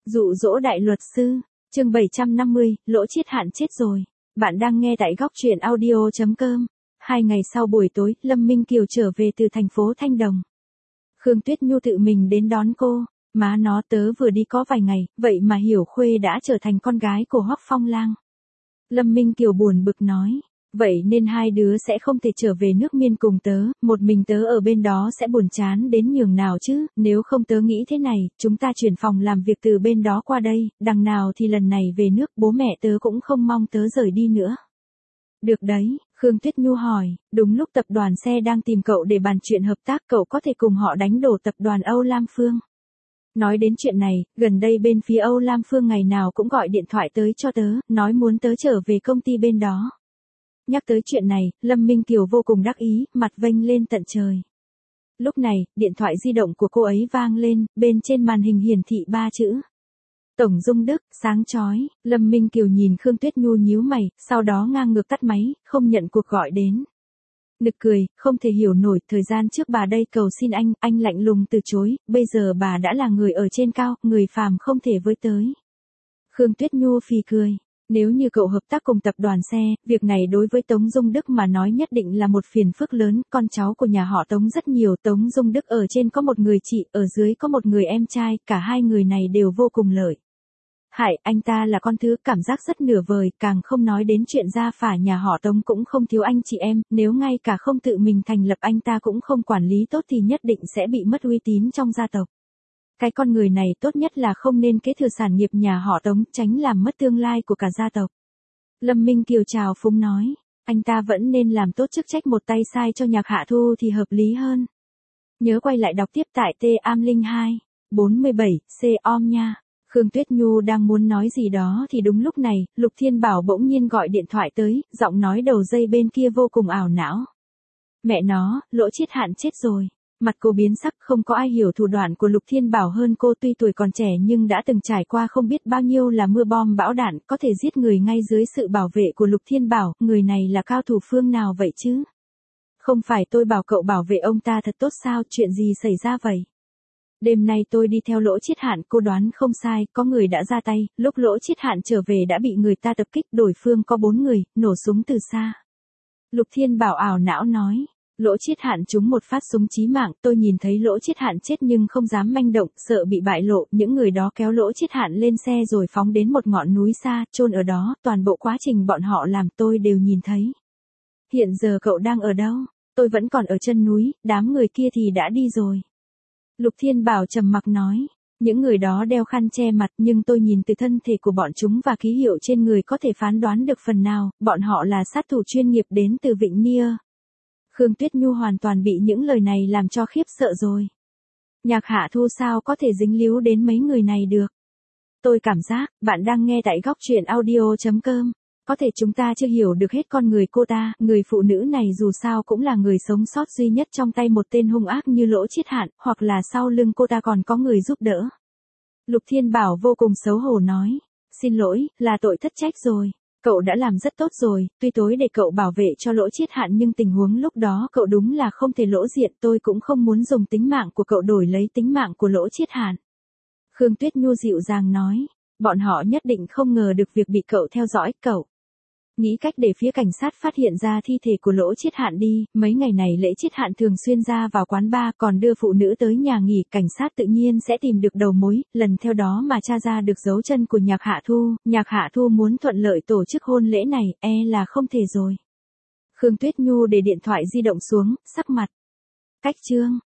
Dụ dỗ đại luật sư, chương 750, Lỗ Chiết Hạn chết rồi. Bạn đang nghe tại góc truyện audio.com. 2 ngày sau buổi tối, Lâm Minh Kiều trở về từ thành phố Thanh Đồng. Khương Tuyết Nhu tự mình đến đón cô. Má nó, tớ vừa đi có vài ngày, vậy mà Hiểu Khuê đã trở thành con gái của Hoắc Phong Lang. Lâm Minh Kiều buồn bực nói. Vậy nên hai đứa sẽ không thể trở về nước Miên cùng tớ, một mình tớ ở bên đó sẽ buồn chán đến nhường nào chứ, nếu không tớ nghĩ thế này, chúng ta chuyển phòng làm việc từ bên đó qua đây, đằng nào thì lần này về nước bố mẹ tớ cũng không mong tớ rời đi nữa. Được đấy, Khương Tuyết Nhu hỏi, đúng lúc tập đoàn xe đang tìm cậu để bàn chuyện hợp tác, cậu có thể cùng họ đánh đổ tập đoàn Âu Lam Phương. Nói đến chuyện này, gần đây bên phía Âu Lam Phương ngày nào cũng gọi điện thoại tới cho tớ, nói muốn tớ trở về công ty bên đó. Nhắc tới chuyện này, Lâm Minh Kiều vô cùng đắc ý, mặt vênh lên tận trời. Lúc này, điện thoại di động của cô ấy vang lên, bên trên màn hình hiển thị 3 chữ. Tổng Dung Đức, sáng chói. Lâm Minh Kiều nhìn Khương Tuyết Nhu nhíu mày, sau đó ngang ngược tắt máy, không nhận cuộc gọi đến. Nực cười, không thể hiểu nổi, thời gian trước bà đây cầu xin anh lạnh lùng từ chối, bây giờ bà đã là người ở trên cao, người phàm không thể với tới. Khương Tuyết Nhu phì cười. Nếu như cậu hợp tác cùng tập đoàn xe, việc này đối với Tống Dung Đức mà nói nhất định là một phiền phức lớn, con cháu của nhà họ Tống rất nhiều, Tống Dung Đức ở trên có một người chị, ở dưới có một người em trai, cả hai người này đều vô cùng lợi. Hại, anh ta là con thứ cảm giác rất nửa vời, càng không nói đến chuyện gia phả nhà họ Tống cũng không thiếu anh chị em, nếu ngay cả không tự mình thành lập anh ta cũng không quản lý tốt thì nhất định sẽ bị mất uy tín trong gia tộc. Cái con người này tốt nhất là không nên kế thừa sản nghiệp nhà họ Tống, tránh làm mất tương lai của cả gia tộc. Lâm Minh Kiều chào phúng nói, anh ta vẫn nên làm tốt chức trách một tay sai cho Nhạc Hạ Thu thì hợp lý hơn. Nhớ quay lại đọc tiếp tại T-Am02, 47, C-Om nha. Khương Tuyết Nhu đang muốn nói gì đó thì đúng lúc này, Lục Thiên Bảo bỗng nhiên gọi điện thoại tới, giọng nói đầu dây bên kia vô cùng ảo não. Mẹ nó, Lỗ Chiết Hạn chết rồi. Mặt cô biến sắc, không có ai hiểu thủ đoạn của Lục Thiên Bảo hơn cô, tuy tuổi còn trẻ nhưng đã từng trải qua không biết bao nhiêu là mưa bom bão đạn, có thể giết người ngay dưới sự bảo vệ của Lục Thiên Bảo, người này là cao thủ phương nào vậy chứ? Không phải tôi bảo cậu bảo vệ ông ta thật tốt sao, chuyện gì xảy ra vậy? Đêm nay tôi đi theo Lỗ Chiết Hạn, cô đoán không sai, có người đã ra tay, lúc Lỗ Chiết Hạn trở về đã bị người ta tập kích, đối phương có 4 người, nổ súng từ xa. Lục Thiên Bảo ảo não nói. Lỗ Chiết Hạn trúng một phát súng chí mạng, tôi nhìn thấy Lỗ Chiết Hạn chết nhưng không dám manh động, sợ bị bại lộ, những người đó kéo Lỗ Chiết Hạn lên xe rồi phóng đến một ngọn núi xa, chôn ở đó, toàn bộ quá trình bọn họ làm tôi đều nhìn thấy. Hiện giờ cậu đang ở đâu? Tôi vẫn còn ở chân núi, đám người kia thì đã đi rồi. Lục Thiên Bảo trầm mặc nói, những người đó đeo khăn che mặt nhưng tôi nhìn từ thân thể của bọn chúng và ký hiệu trên người có thể phán đoán được phần nào, bọn họ là sát thủ chuyên nghiệp đến từ Vịnh Nia. Khương Tuyết Nhu hoàn toàn bị những lời này làm cho khiếp sợ rồi. Nhạc Hạ Thu sao có thể dính líu đến mấy người này được? Tôi cảm giác, bạn đang nghe tại góc truyện audio.com. Có thể chúng ta chưa hiểu được hết con người cô ta, người phụ nữ này dù sao cũng là người sống sót duy nhất trong tay một tên hung ác như Lỗ Chiết Hạn, hoặc là sau lưng cô ta còn có người giúp đỡ. Lục Thiên Bảo vô cùng xấu hổ nói, xin lỗi, là tội thất trách rồi. Cậu đã làm rất tốt rồi, tuy tối để cậu bảo vệ cho Lỗ Chiết Hạn nhưng tình huống lúc đó cậu đúng là không thể lỗ diện, tôi cũng không muốn dùng tính mạng của cậu đổi lấy tính mạng của Lỗ Chiết Hạn. Khương Tuyết Nhu dịu dàng nói, bọn họ nhất định không ngờ được việc bị cậu theo dõi, cậu nghĩ cách để phía cảnh sát phát hiện ra thi thể của Lỗ Chiết Hạn đi, mấy ngày này Lỗ Chiết Hạn thường xuyên ra vào quán bar còn đưa phụ nữ tới nhà nghỉ, cảnh sát tự nhiên sẽ tìm được đầu mối, lần theo đó mà tra ra được dấu chân của Nhạc Hạ Thu muốn thuận lợi tổ chức hôn lễ này, là không thể rồi. Khương Tuyết Nhu để điện thoại di động xuống, sắc mặt cách chương.